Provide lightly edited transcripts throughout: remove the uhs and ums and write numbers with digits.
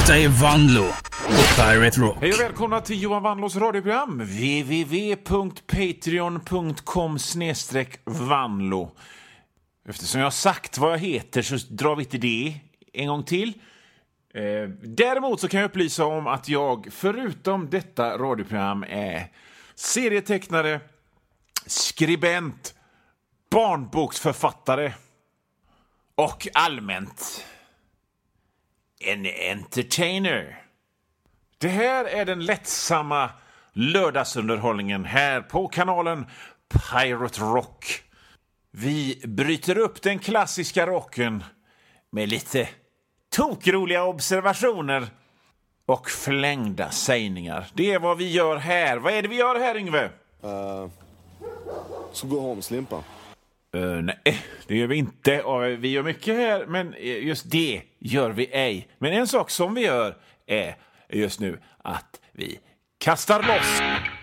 Detta är Vanlo på Pirate Rock. Hej och välkomna till Johan Vanlos radioprogram www.patreon.com/Vanlo. Eftersom jag har sagt vad jag heter så drar vi inte det en gång till. Däremot så kan jag upplysa om att jag förutom detta radioprogram är serietecknare, skribent, barnboksförfattare och allmänt en entertainer. Det här är den lättsamma lördagsunderhållningen här på kanalen Pirate Rock. Vi bryter upp den klassiska rocken med lite tokroliga observationer och flängda sägningar. Det är vad vi gör här. Vad är det vi gör här, Yngve? Så gå hem, Slimpa. Nej, det gör vi inte. Vi gör mycket här, men just det gör vi ej. Men en sak som vi gör är just nu att vi kastar loss.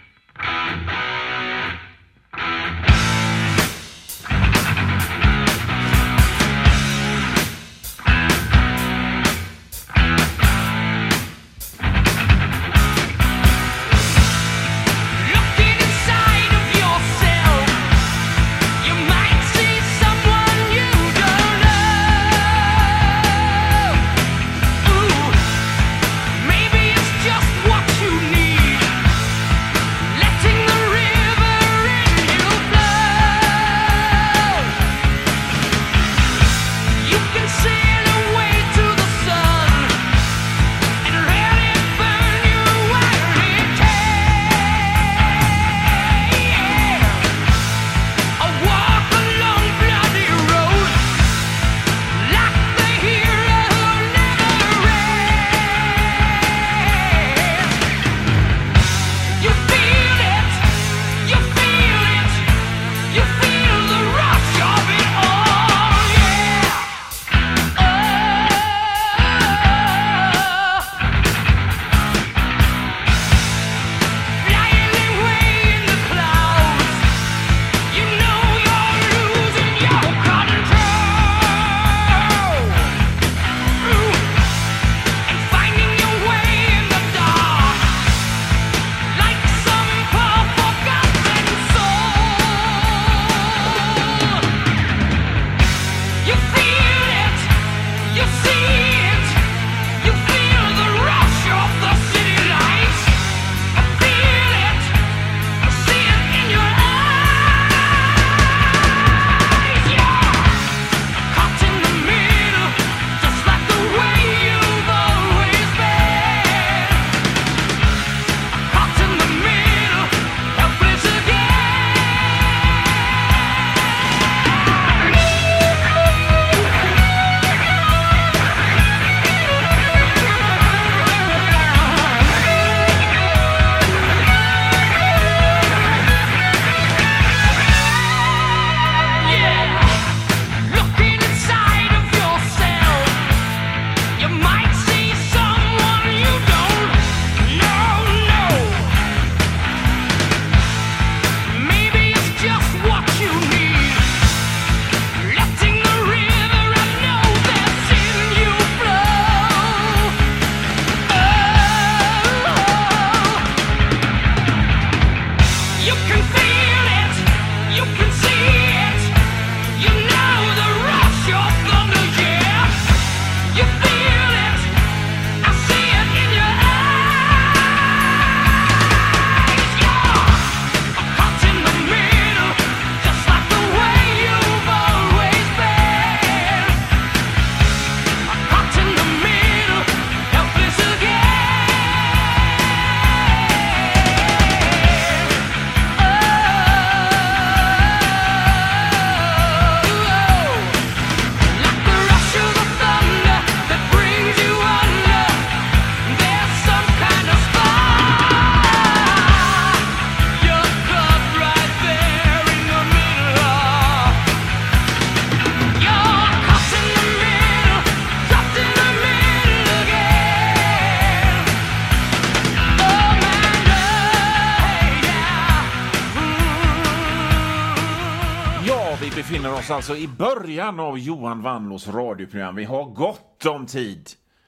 befinner oss alltså i början av Johan Vanlos radioprogram. Vi har gott om tid.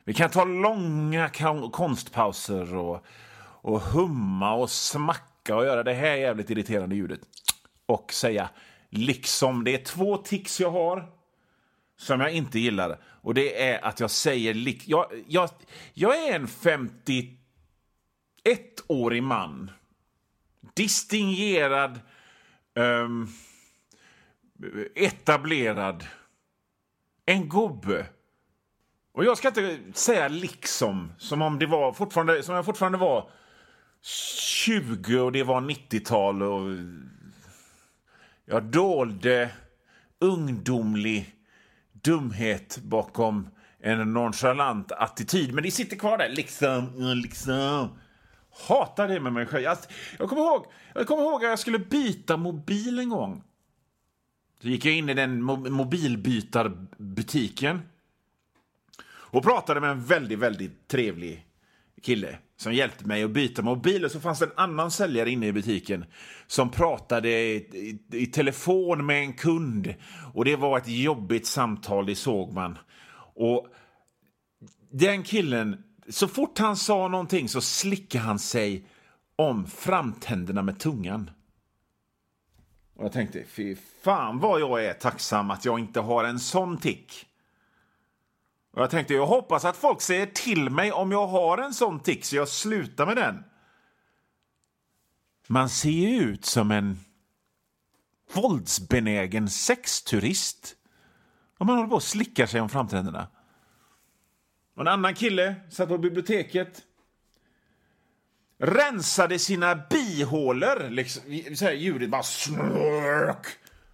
Vi kan ta långa konstpauser och humma och smacka och göra det här jävligt irriterande ljudet. Och säga liksom. Det är 2 tics jag har som jag inte gillar. Och det är att jag säger... Jag är en 51-årig man. Distingerad... etablerad. En gubbe. Och jag ska inte säga liksom som om det var fortfarande, som jag fortfarande var 20 och det var 90-tal och jag dolde ungdomlig dumhet bakom en nonchalant attityd, men det sitter kvar där liksom. Hatar det med mig själv. Jag kommer ihåg att jag skulle byta mobil en gång. Så gick jag in i den mobilbytarbutiken och pratade med en väldigt, väldigt trevlig kille som hjälpte mig att byta mobil. Och så fanns det en annan säljare inne i butiken som pratade i telefon med en kund. Och det var ett jobbigt samtal, det såg man. Och den killen, så fort han sa någonting så slickade han sig om framtänderna med tungan. Och jag tänkte, fy fan vad jag är tacksam att jag inte har en sån tick. Och jag tänkte, jag hoppas att folk säger till mig om jag har en sån tick så jag slutar med den. Man ser ju ut som en våldsbenägen sexturist om man håller på att slicka sig om framtänderna. Och en annan kille satt på biblioteket, rensade sina bihålor liksom, så här ljudet bara snurk.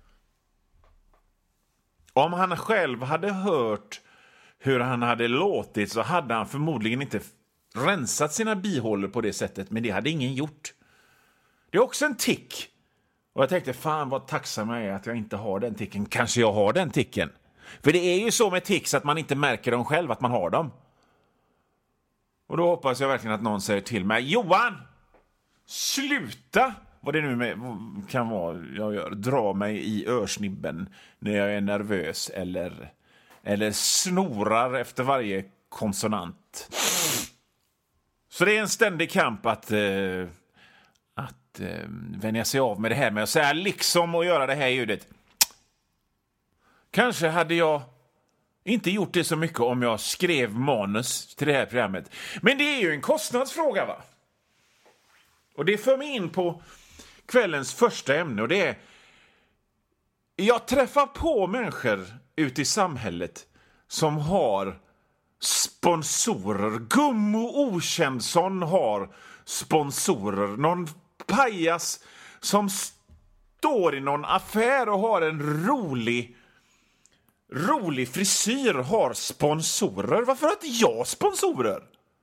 Om han själv hade hört hur han hade låtit så hade han förmodligen inte rensat sina bihålor på det sättet, men det hade ingen gjort. Det är också en tick. Och jag tänkte, fan vad tacksam jag är att jag inte har den ticken. Kanske jag har den ticken. För det är ju så med ticks att man inte märker dem själv att man har dem. Och då hoppas jag verkligen att någon säger till mig, Johan, sluta! Vad det nu kan vara jag gör. Dra mig i örsnibben när jag är nervös eller snorar efter varje konsonant. Så det är en ständig kamp att vänja sig av med det här med att säga liksom och göra det här ljudet. Kanske hade jag inte gjort det så mycket om jag skrev manus till det här programmet. Men det är ju en kostnadsfråga, va? Och det för mig in på kvällens första ämne, och det är: jag träffar på människor ute i samhället som har sponsorer. Gummo Okänsson har sponsorer. Någon pajas som står i någon affär och har en rolig frisyr har sponsorer. Varför har inte jag sponsorer?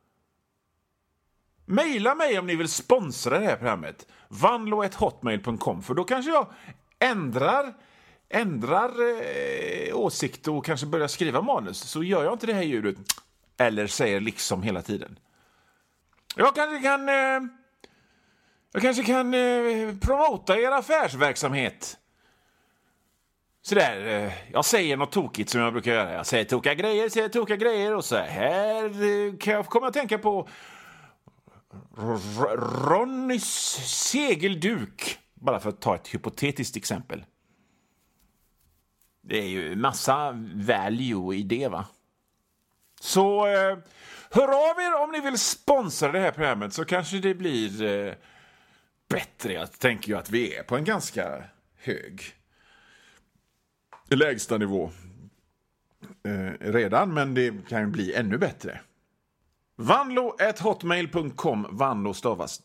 Maila mig om ni vill sponsra det här programmet. vanlo@hotmail.com, för då kanske jag ändrar åsikt och kanske börjar skriva manus. Så gör jag inte det här ljudet eller säger liksom hela tiden. Jag kanske kan promota er affärsverksamhet. Sådär, jag säger något tokigt som jag brukar göra. Jag säger tokiga grejer och så här kan jag komma att tänka på Ronnys segelduk. Bara för att ta ett hypotetiskt exempel. Det är ju massa value i det, va? Så hör av er om ni vill sponsra det här programmet, så kanske det blir bättre. Jag tänker ju att vi är på en ganska hög lägsta nivå redan, men det kan ju bli ännu bättre. vanlo@hotmail.com. Vanlo stavas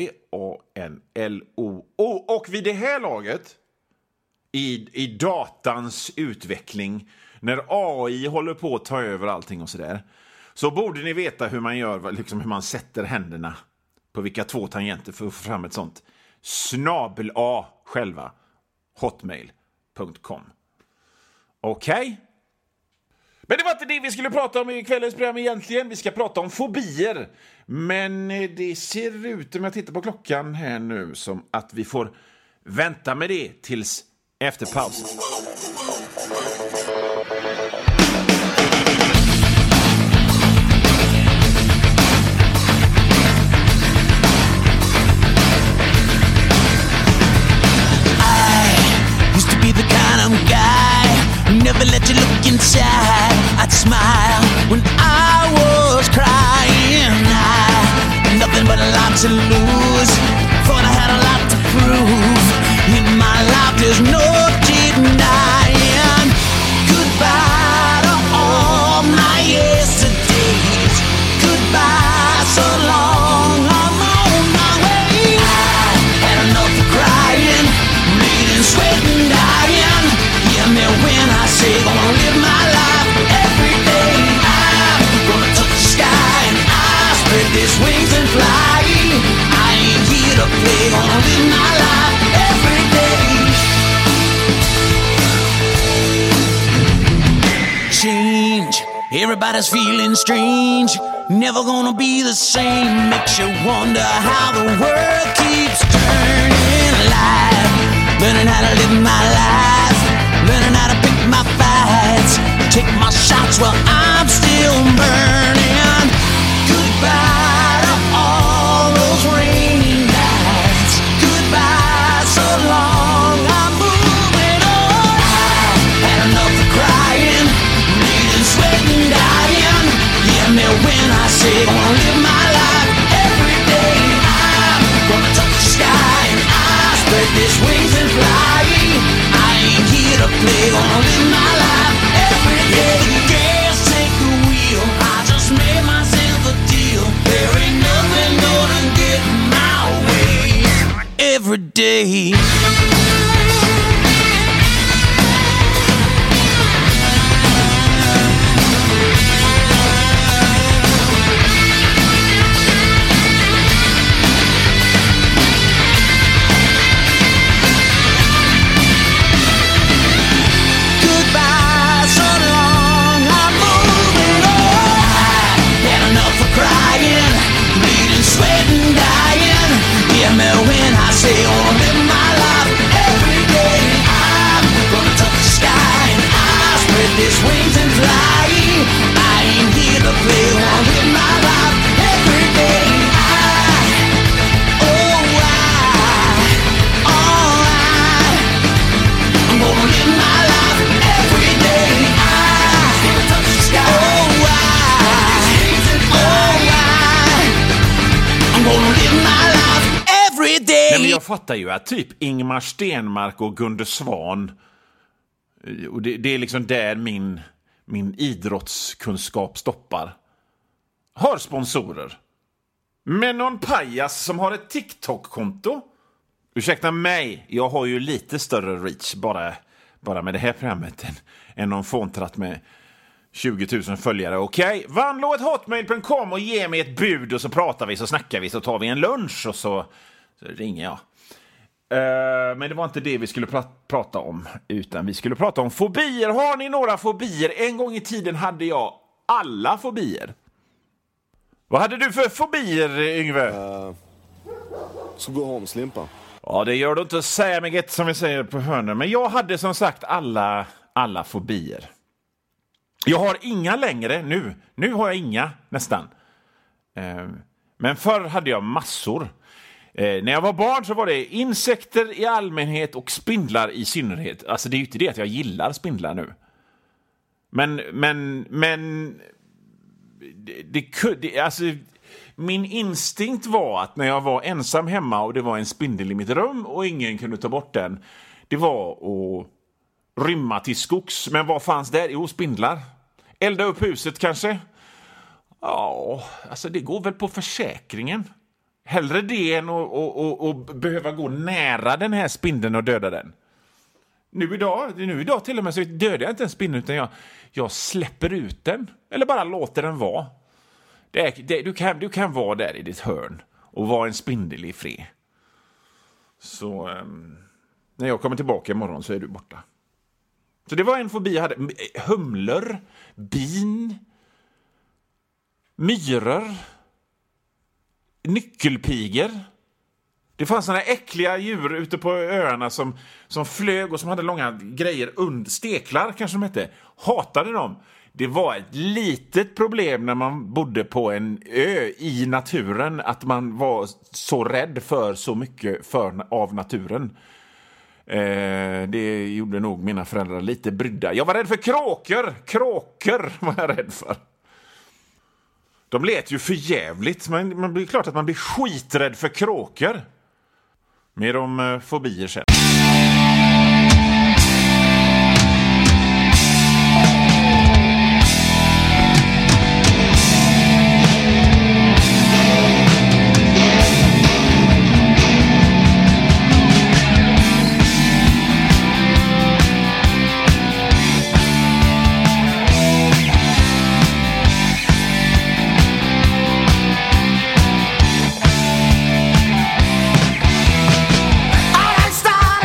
W-A-N-L-O. Och vid det här laget i datans utveckling, när AI håller på att ta över allting och sådär, så borde ni veta hur man gör, liksom hur man sätter händerna på vilka 2 tangenter för att få fram ett sånt /A själva hotmail.com. Okej? Men det var inte det vi skulle prata om i kvällens program egentligen. Vi ska prata om fobier. Men det ser ut, om jag tittar på klockan här nu, som att vi får vänta med det tills efter pausen. Everybody's feeling strange, never gonna be the same. Makes you wonder how the world keeps turning. Life, learning how to live my life, learning how to pick my fights, take my shots while I'm still burning. Goodbye to all those rainy nights, goodbye so long, I'm moving on. I had enough of crying, bleeding, sweating, dying. Hear me when I say I wanna live my life every day. I'm gonna touch the sky and I spread these wings and fly. I ain't here to play, gonna live my life every day. Gas, take the wheel, I just made myself a deal. There ain't nothing gonna get in my way every day. When I say I wanna live my life every day, I'm gonna touch the sky and I spread these wings and fly. I ain't here to play, wanna live my life every day. I'm gonna live my life every day. I'm gonna touch the sky. I'm gonna live my life. Nej, men jag fattar ju att typ Ingmar Stenmark och Gunde Svan, och det är liksom där min idrottskunskap stoppar, har sponsorer. Men någon pajas som har ett TikTok-konto, ursäkta mig, jag har ju lite större reach bara med det här programmet än någon fåntratt med 20 000 följare. Okej, vanlo@hotmail.com och ge mig ett bud och så pratar vi, så snackar vi, så tar vi en lunch och så ringer jag. Men det var inte det vi skulle prata om, utan vi skulle prata om fobier. Har ni några fobier? En gång i tiden hade jag alla fobier. Vad hade du för fobier, Yngve? Så gå homslimpa. Ja, det gör du inte, säga mig ett, som vi säger på hörnen. Men jag hade som sagt alla fobier. Jag har inga längre nu. Nu har jag inga, nästan. Men förr hade jag massor. När jag var barn så var det insekter i allmänhet och spindlar i synnerhet. Alltså det är ju inte det att jag gillar spindlar nu. Men alltså min instinkt var att när jag var ensam hemma och det var en spindel i mitt rum och ingen kunde ta bort den, det var att rymma till skogs. Men vad fanns där? Jo, spindlar. Elda upp huset kanske? Ja, alltså det går väl på försäkringen. Hellre det än att behöva gå nära den här spindeln och döda den. Nu idag till och med så dödar jag inte en spindel, utan jag släpper ut den. Eller bara låter den vara. Du kan vara där i ditt hörn och vara en spindel i fred. Så när jag kommer tillbaka imorgon så är du borta. Så det var en fobi jag hade. Humlor, bin, myror, nyckelpigor. Det fanns såna äckliga djur ute på öarna som flög och som hade långa grejer, steklar kanske de hette. Hatade dem. Det var ett litet problem när man bodde på en ö i naturen, att man var så rädd för så mycket av naturen. Det gjorde nog mina föräldrar lite brydda. Jag var rädd för kråkor. Kråkor var jag rädd för. De lät ju för jävligt. Man blir klart att man blir skiträdd för kråkor. Mer om fobier sen. All right, stop.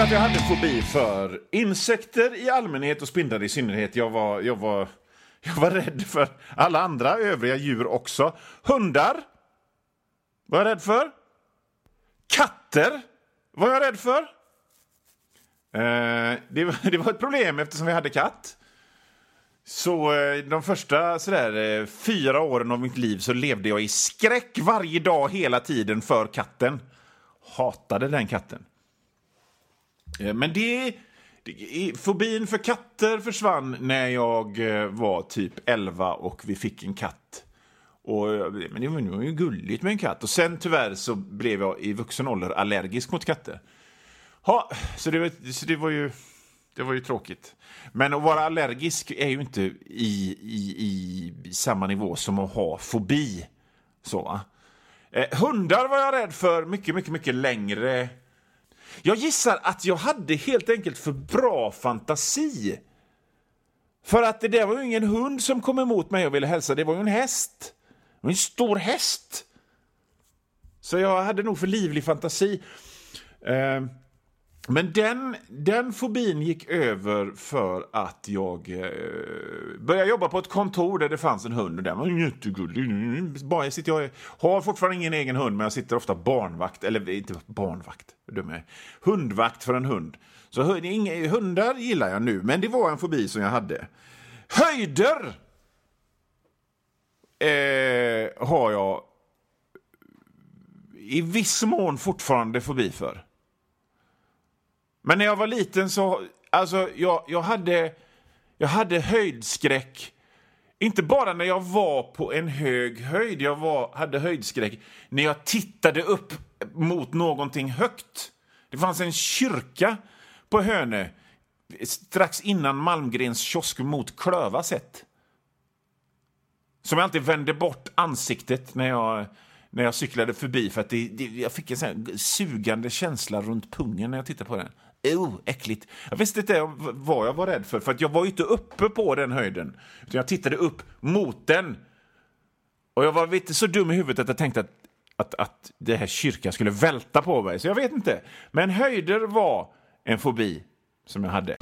att jag hade fobi för insekter i allmänhet och spindlar i synnerhet. Jag var rädd för alla andra övriga djur också. Hundar var jag rädd för. Katter var jag rädd för. Det var ett problem eftersom vi hade katt. Så de första 4 åren av mitt liv så levde jag i skräck varje dag hela tiden för katten. Hatade den katten. Men fobin för katter försvann när jag var typ 11 och vi fick en katt. Men det var ju gulligt med en katt. Och sen tyvärr så blev jag i vuxen ålder allergisk mot katter. Ja, så det var ju tråkigt. Men att vara allergisk är ju inte i samma nivå som att ha fobi. Så. Hundar var jag rädd för mycket längre. Jag gissar att jag hade helt enkelt för bra fantasi. För att det där var ju ingen hund som kom emot mig och ville hälsa. Det var ju en häst. Det var en stor häst. Så jag hade nog för livlig fantasi. Men den fobin gick över för att jag började jobba på ett kontor där det fanns en hund. Och den var jättegullig. Jag har fortfarande ingen egen hund, men jag sitter ofta barnvakt. Eller inte barnvakt, hundvakt för en hund. Så hundar gillar jag nu, men det var en fobi som jag hade. Höjder har jag i viss mån fortfarande fobi för. Men när jag var liten så... Alltså, jag hade höjdskräck. Inte bara när jag var på en hög höjd. Hade höjdskräck när jag tittade upp mot någonting högt. Det fanns en kyrka på Hönö strax innan Malmgrens kiosk mot Klövasätt. Som jag alltid vände bort ansiktet när jag cyklade förbi. För att jag fick en sån här sugande känsla runt pungen när jag tittade på den. Äckligt. Jag visste inte vad jag var rädd för att jag var ju inte uppe på den höjden. Utan jag tittade upp mot den. Och jag var inte så dum i huvudet att jag tänkte att det här kyrkan skulle välta på mig. Så jag vet inte. Men höjder var en fobi som jag hade.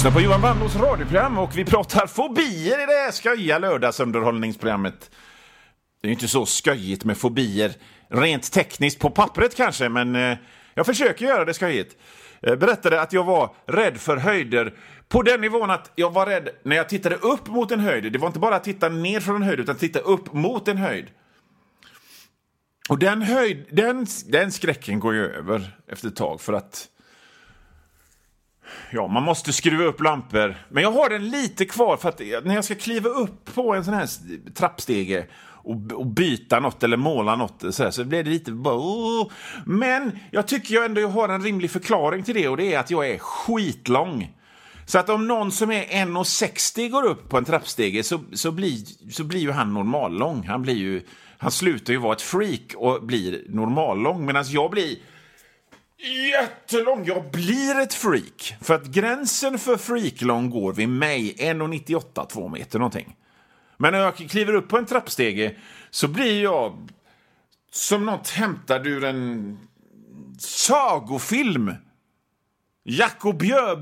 lyssnar på Johan Wandlås radioprogram och vi pratar fobier i det här skojiga lördagsunderhållningsprogrammet. Det är ju inte så skojigt med fobier rent tekniskt på pappret kanske, men jag försöker göra det skojigt. Jag berättade att jag var rädd för höjder på den nivån att jag var rädd när jag tittade upp mot en höjd. Det var inte bara att titta ner från en höjd utan att titta upp mot en höjd. Och den skräcken går ju över efter ett tag för att ja, man måste skruva upp lampor. Men jag har den lite kvar för att när jag ska kliva upp på en sån här trappstege och byta något eller måla något så blir det lite bara. Men jag tycker jag ändå har en rimlig förklaring till det, och det är att jag är skitlång. Så att om någon som är 1,60 går upp på en trappstege så blir ju han normallång. Han slutar ju vara ett freak och blir normallång, medan jag blir jättelång. Jag blir ett freak. För att gränsen för freaklång går vid mig 1,98, 2 meter någonting. Men när jag kliver upp på en trappstege så blir jag som något hämtad ur en sagofilm. Jakob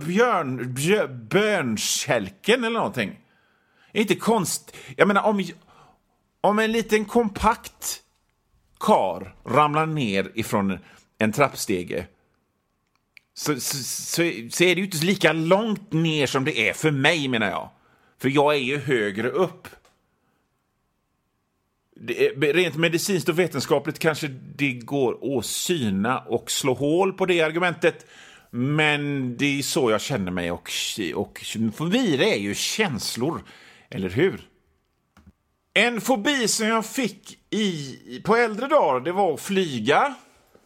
Björnskälken eller någonting. Inte konst. Jag menar om en liten kompakt kar ramlar ner ifrån en trappstege så är det ju inte lika långt ner som det är för mig, menar jag. För jag är ju högre upp. Rent medicinskt och vetenskapligt kanske det går att syna och slå hål på det argumentet. Men det är så jag känner mig, och fobi är ju känslor, eller hur? En fobi som jag fick på äldre dagar, det var att flyga.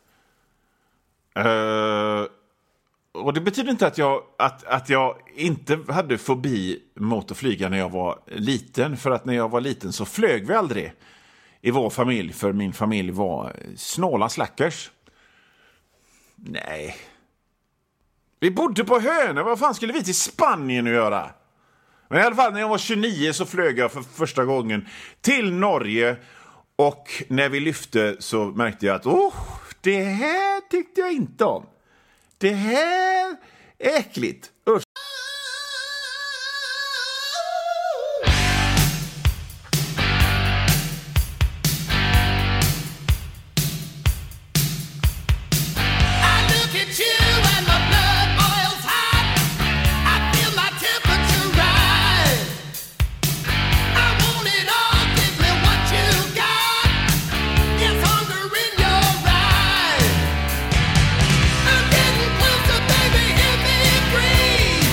Och det betyder inte att jag inte hade fobi mot att flyga när jag var liten. För att när jag var liten så flög vi aldrig i vår familj. För min familj var snåla slackers. Nej. Vi bodde på Hönö. Vad fan skulle vi till Spanien nu göra? Men i alla fall när jag var 29 så flög jag för första gången till Norge. Och när vi lyfte så märkte jag att det här tyckte jag inte om. Det här är äckligt. Usch. Free!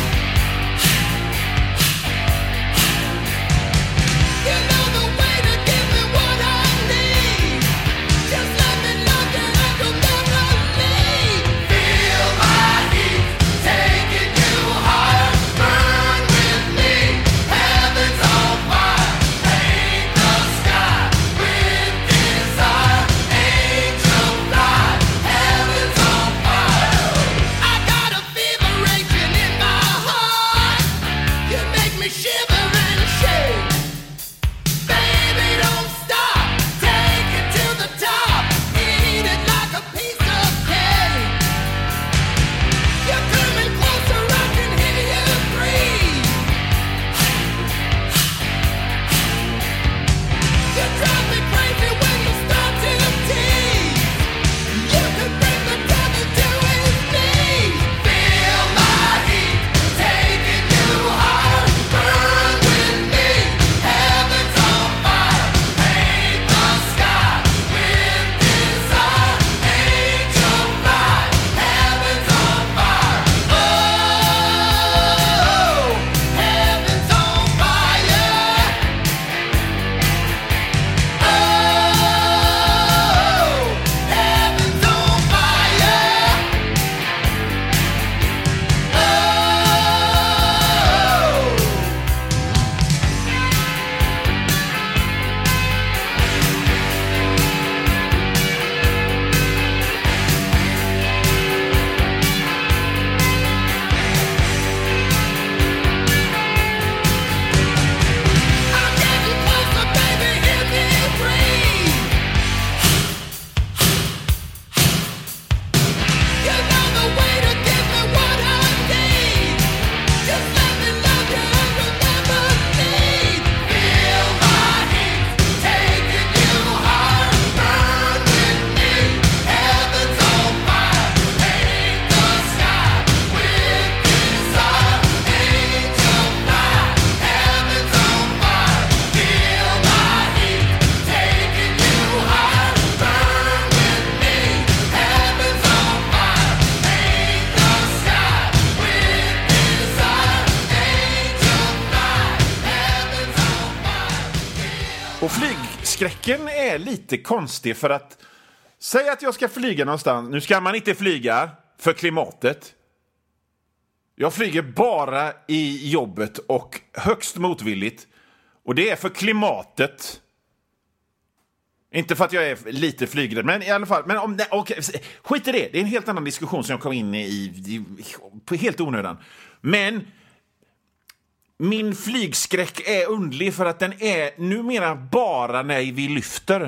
flygskräcken är lite konstig för att säg att jag ska flyga någonstans. Nu ska man inte flyga för klimatet. Jag flyger bara i jobbet och högst motvilligt. Och det är för klimatet. Inte för att jag är lite flygrädd, men i alla fall. Men okay, skit i det. Det är en helt annan diskussion som jag kom in i på helt onödan. Men min flygskräck är underlig för att den är numera bara när vi lyfter.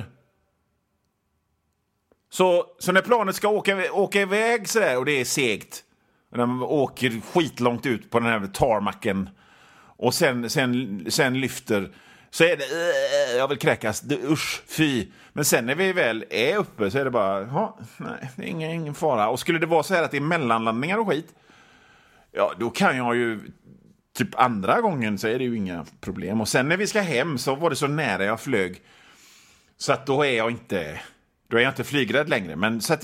Så när planet ska åka iväg sådär och det är segt. Och när man åker skitlångt ut på den här tarmacken och sen lyfter, så är det jag vill kräkas, usch, fy. Men sen när vi väl är uppe så är det bara nej, det är ingen fara. Och skulle det vara så här att det är mellanlandningar och skit, ja, då kan jag ju typ andra gången så är det ju inga problem. Och sen när vi ska hem så var det så nära jag flög så att då är jag inte flygrädd längre. Men så att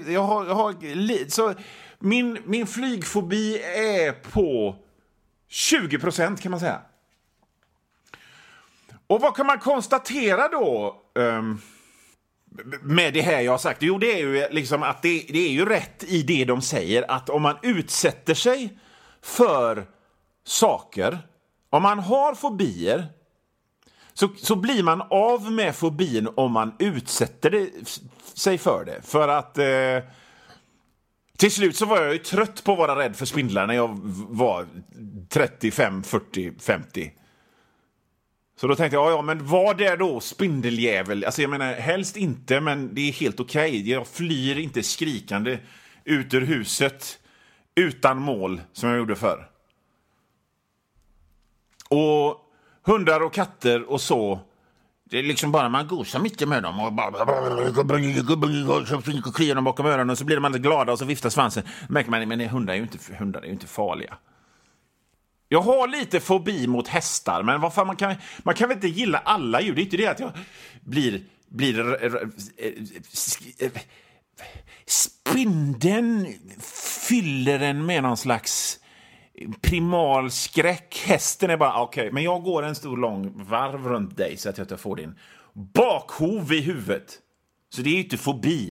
så min flygfobi är på 20% kan man säga. Och vad kan man konstatera då med det här jag har sagt? Jo, det är ju liksom att det är ju rätt i det de säger, att om man utsätter sig för saker, om man har fobier, så blir man av med fobin om man utsätter sig för det. För att till slut så var jag ju trött på att vara rädd för spindlar när jag var 35, 40, 50. Så då tänkte jag, men vad är då spindeljävel? Alltså jag menar, helst inte, men det är helt okej. Jag flyr inte skrikande ut ur huset utan mål som jag gjorde förr. Och hundar och katter och så, det är liksom bara man gosar mycket med dem och bara kliar dem bakom öronen och så blir de alldeles glada och så viftar svansen. Märker man, men hundar är ju inte farliga. Jag har lite fobi mot hästar, men vad fan, man kan väl inte gilla alla djur. Det är inte det att jag blir spindeln fyller en med någon slags primal skräck. Hästen är bara okej, men jag går en stor lång varv runt dig så att jag inte får din bakhov i huvudet. Så det är ju inte fobi.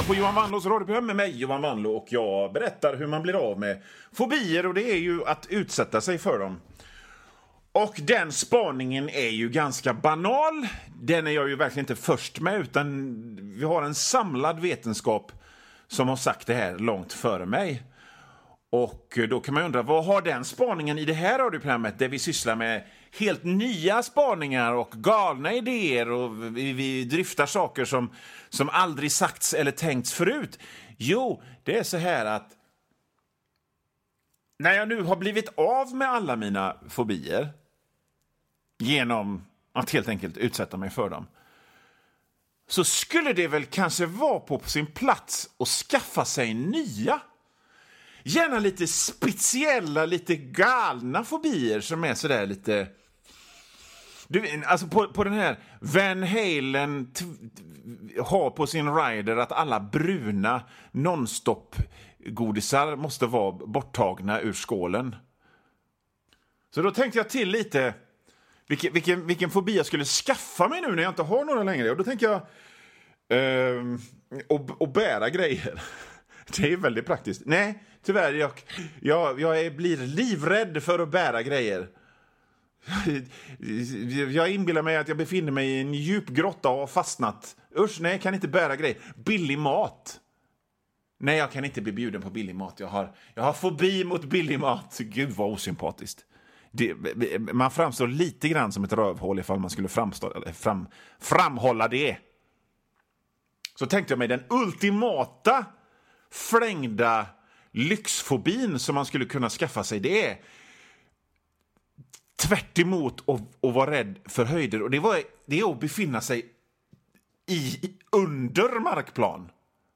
på Johan Wanlås radioprogram med mig, Johan Wanlå, och jag berättar hur man blir av med fobier, och det är ju att utsätta sig för dem. Och den spaningen är ju ganska banal. Den är jag ju verkligen inte först med, utan vi har en samlad vetenskap som har sagt det här långt före mig. Och då kan man undra, vad har den spaningen i det här radioprogrammet där vi sysslar med helt nya spaningar och galna idéer och vi driftar saker som aldrig sagts eller tänkts förut? Jo, det är så här att när jag nu har blivit av med alla mina fobier genom att helt enkelt utsätta mig för dem, så skulle det väl kanske vara på sin plats att skaffa sig nya. Gärna lite speciella, lite galna fobier som är sådär lite... Alltså på den här Van Halen har på sin rider att alla bruna non-stop-godisar måste vara borttagna ur skålen. Så då tänkte jag till lite vilken fobi jag skulle skaffa mig nu när jag inte har några längre. Och då tänker jag och bära grejer. Det är väldigt praktiskt. Nej, tyvärr, jag blir livrädd för att bära grejer. Jag inbillar mig att jag befinner mig i en djup grotta och har fastnat. Usch, nej, jag kan inte bära grejer. Billig mat. Nej, jag kan inte bli bjuden på billig mat. Jag har fobi mot billig mat. Gud, vad osympatiskt. Man framstår lite grann som ett rövhål ifall man skulle framhålla det. Så tänkte jag mig den ultimata flängda lyxfobin som man skulle kunna skaffa sig. Det är tvärt emot att vara rädd för höjder. Och det är att befinna sig under markplan.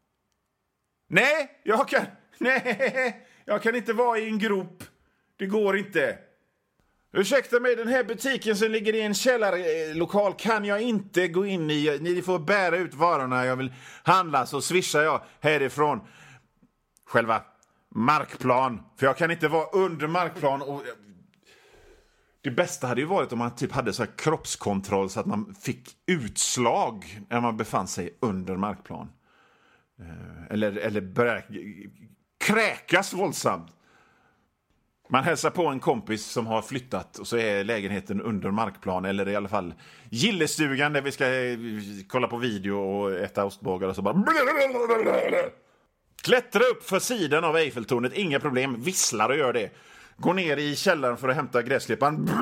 Nej, jag kan inte vara i en grop. Det går inte. Ursäkta mig, den här butiken som ligger i en källarlokal kan jag inte gå in i. Ni får bära ut varorna jag vill handla, så swishar jag härifrån själva markplan. För jag kan inte vara under markplan. Och det bästa hade ju varit om man typ hade så här kroppskontroll så att man fick utslag när man befann sig under markplan. Eller börja kräkas våldsamt. Man hälsar på en kompis som har flyttat och så är lägenheten under markplan, eller i alla fall gillestugan där vi ska kolla på video och äta ostbågar och så bara klättra upp för sidan av Eiffeltornet, inga problem, visslar och gör det. Går ner i källaren för att hämta gräsklippan.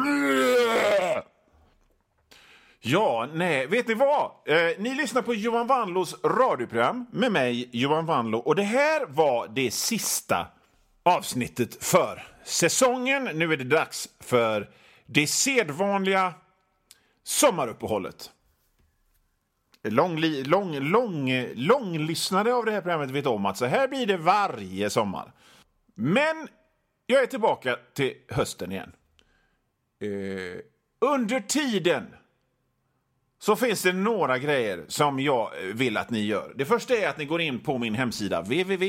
Ja, nej, vet ni vad? Ni lyssnar på Johan Wanlås radioprogram med mig, Johan Wanlå, och det här var det sista avsnittet för säsongen. Nu är det dags för det sedvanliga sommaruppehållet. Långlyssnare av det här programmet vet om att så här blir det varje sommar. Men jag är tillbaka till hösten igen. Under tiden så finns det några grejer som jag vill att ni gör. Det första är att ni går in på min hemsida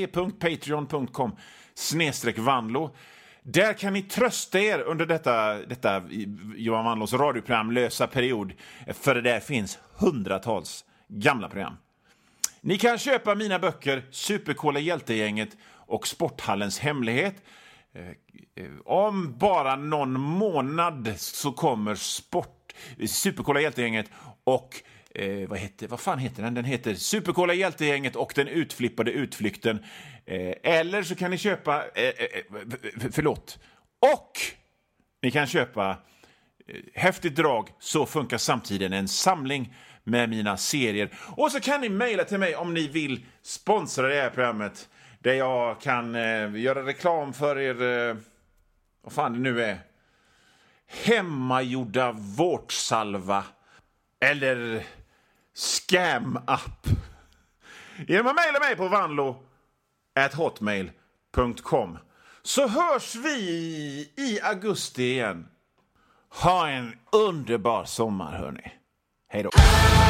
www.patreon.com/Wanlå. Där kan ni trösta er under detta Johan Wanlås radioprogram lösa period. För det där finns hundratals gamla program. Ni kan köpa mina böcker Supercola Hjältegänget och Sporthallens hemlighet. Om bara någon månad så kommer Supercola Hjältegänget och vad fan heter den? Den heter Supercola Hjältegänget och den utflippade utflykten. Eller så kan ni köpa och ni kan köpa Häftigt drag, så funkar samtiden, en samling med mina serier. Och så kan ni mejla till mig om ni vill sponsra det här programmet, där jag kan göra reklam för er, vad fan det nu är, hemmagjorda vårtsalva eller scam-app. Genom att mejla mig på wanlo@hotmail.com. Så hörs vi i augusti igen. Ha en underbar sommar, hörni. Hej då.